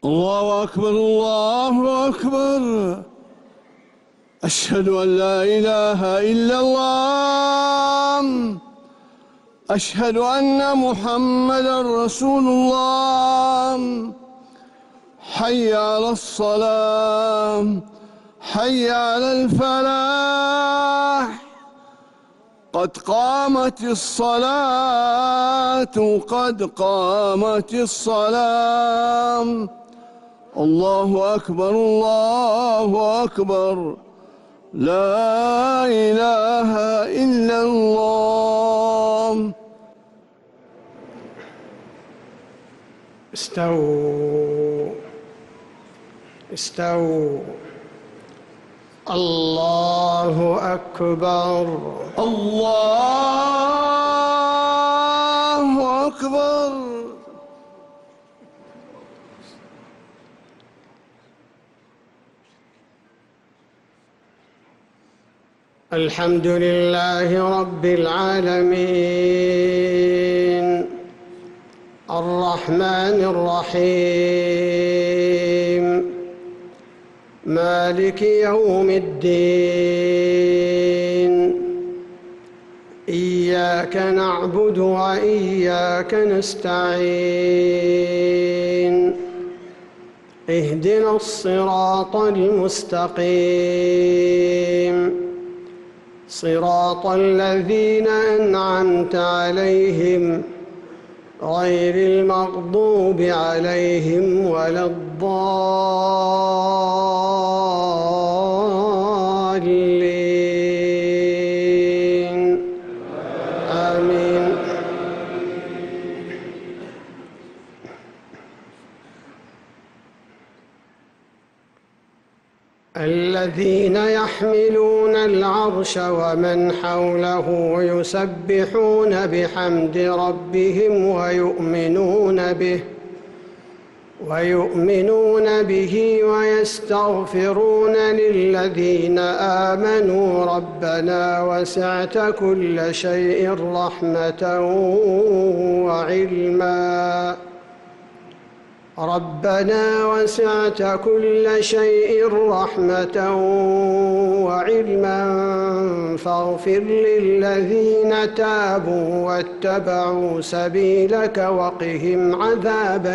الله أكبر الله أكبر. أشهد أن لا إله إلا الله. أشهد أن محمدًا رسول الله. حي على الصلاة، حي على الفلاح. قد قامت الصلاة، قد قامت الصلاة. الله أكبر الله أكبر. لا إله إلا الله. استووا استووا. الله أكبر الله أكبر. الحمد لله رب العالمين، الرحمن الرحيم، مالك يوم الدين. إياك نعبد وإياك نستعين. اهدنا الصراط المستقيم، صراط الذين أنعمت عليهم غير المغضوب عليهم ولا الضالين. آمين. الذين يحملون العرش ومن حوله يسبحون بحمد ربهم ويؤمنون به ويستغفرون للذين آمنوا ربنا وسعت كل شيء رحمة وعلما. ربنا وسعت كل شيء رحمة وعلما فاغفر للذين تابوا واتبعوا سبيلك وقهم عذاب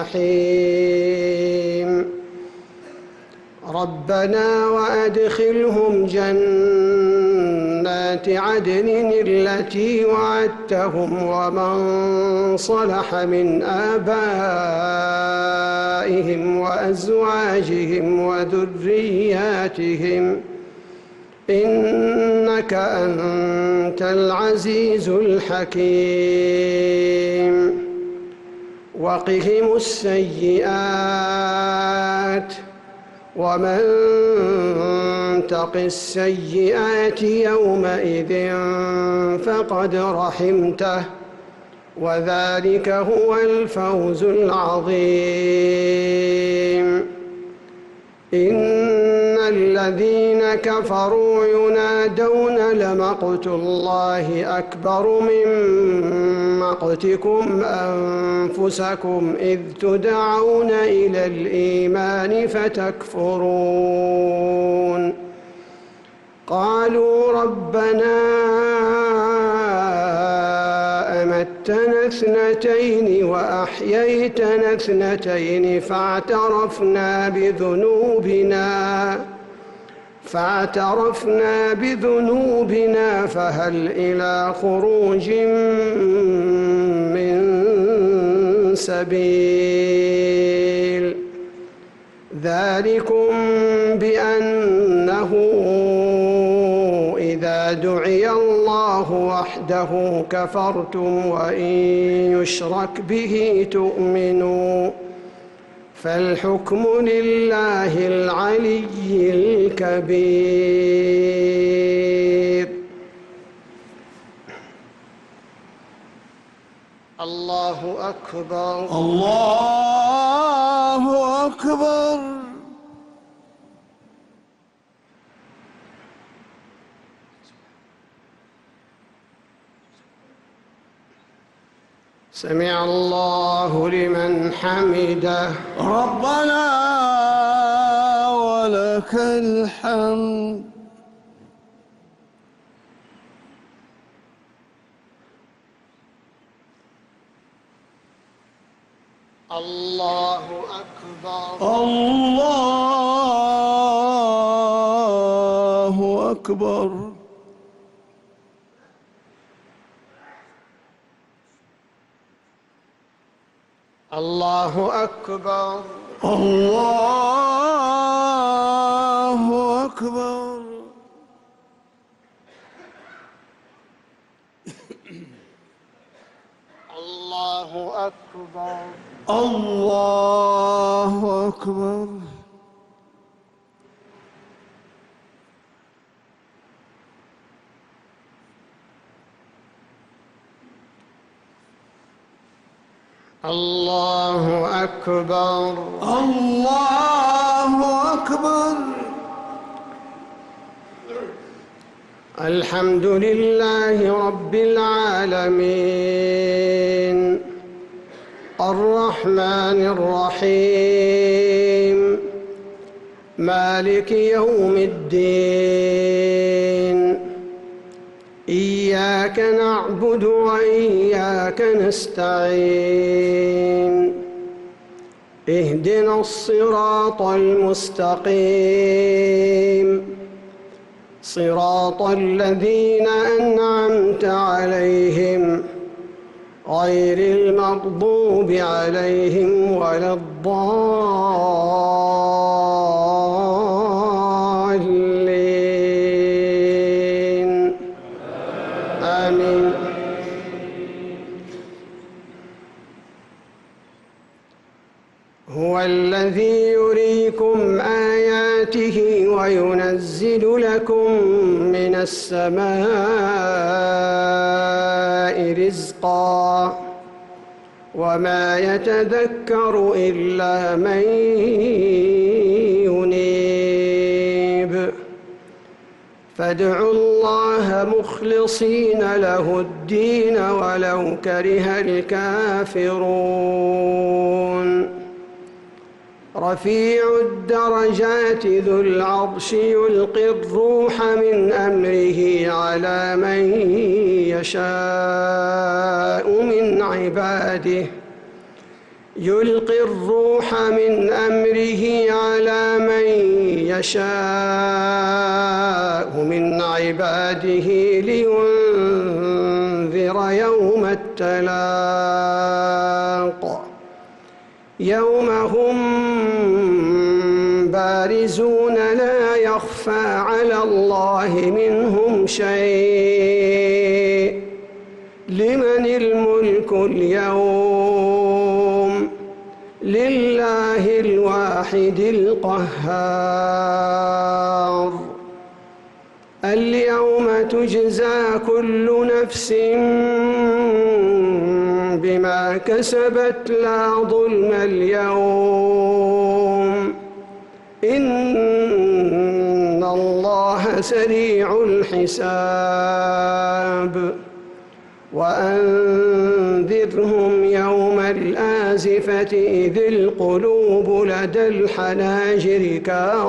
الجحيم. ربنا وأدخلهم جنات عدن التي وعدتهم ومن صلح من آبائهم وأزواجهم وذرياتهم إنك أنت العزيز الحكيم. وقهم السيئات ومن تق السيئات يومئذ فقد رحمته وذلك هو الفوز العظيم. إن الذين كفروا ينادون لمقت الله أكبر من مقتكم أنفسكم إذ تدعون إلى الإيمان فتكفرون. قالوا ربنا أمتنا اثنتين وأحييتنا اثنتين فاعترفنا بذنوبنا فهل إلى خروج من سبيل. ذلكم بأنه إذا دعي الله وحده كفرتم وإن يشرك به تؤمنوا فالحكم لله العلي الكبير. الله أكبر الله أكبر. سمع الله لمن حمده. ربنا ولك الحمد. الله أكبر. الله أكبر. الله أكبر. الله أكبر. الله أكبر. الله أكبر. الله أكبر. الله أكبر. الحمد لله رب العالمين الرحمن الرحيم مالك يوم الدين. إياك نعبد وإياك نستعين. اهدنا الصراط المستقيم صراط الذين أنعمت عليهم غير المغضوب عليهم ولا الضالين. آمين. هو الذي يريكم آياته وينزل لكم من السماء رزقا وما يتذكر إلا من ينيب. فادعوا الله مخلصين له الدين ولو كره الكافرون. رفيع الدرجات ذو العرش يلقي الروح من أمره على من يشاء من عباده لينذر يوم التلاق يوم هم بارزون لا يخفى على الله منهم شيء. لمن الملك اليوم؟ لله الواحد القهار. اليوم تجزى كل نفس بما كسبت لا ظلم اليوم إن الله سريع الحساب. وأنذرهم يوم الآزفة إذ القلوب لدى الحناجر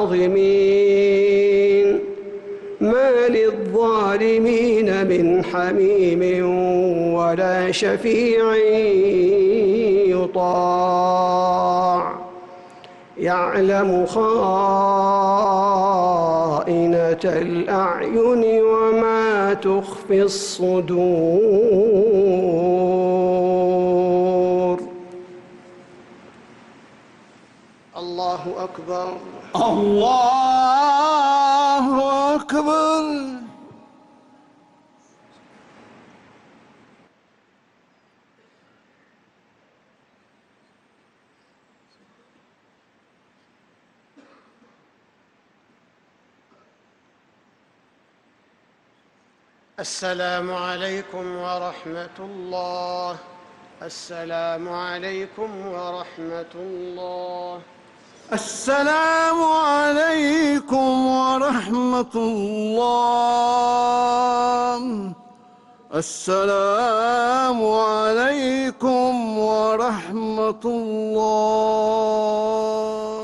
كاظمين ما للظالمين من حميم ولا شفيع يطاع. يعلم خائنة الأعين وما تخفي الصدور. الله أكبر. الله أكبر. السلام عليكم ورحمة الله. السلام عليكم ورحمة الله. السلام عليكم ورحمة الله. السلام عليكم ورحمة الله.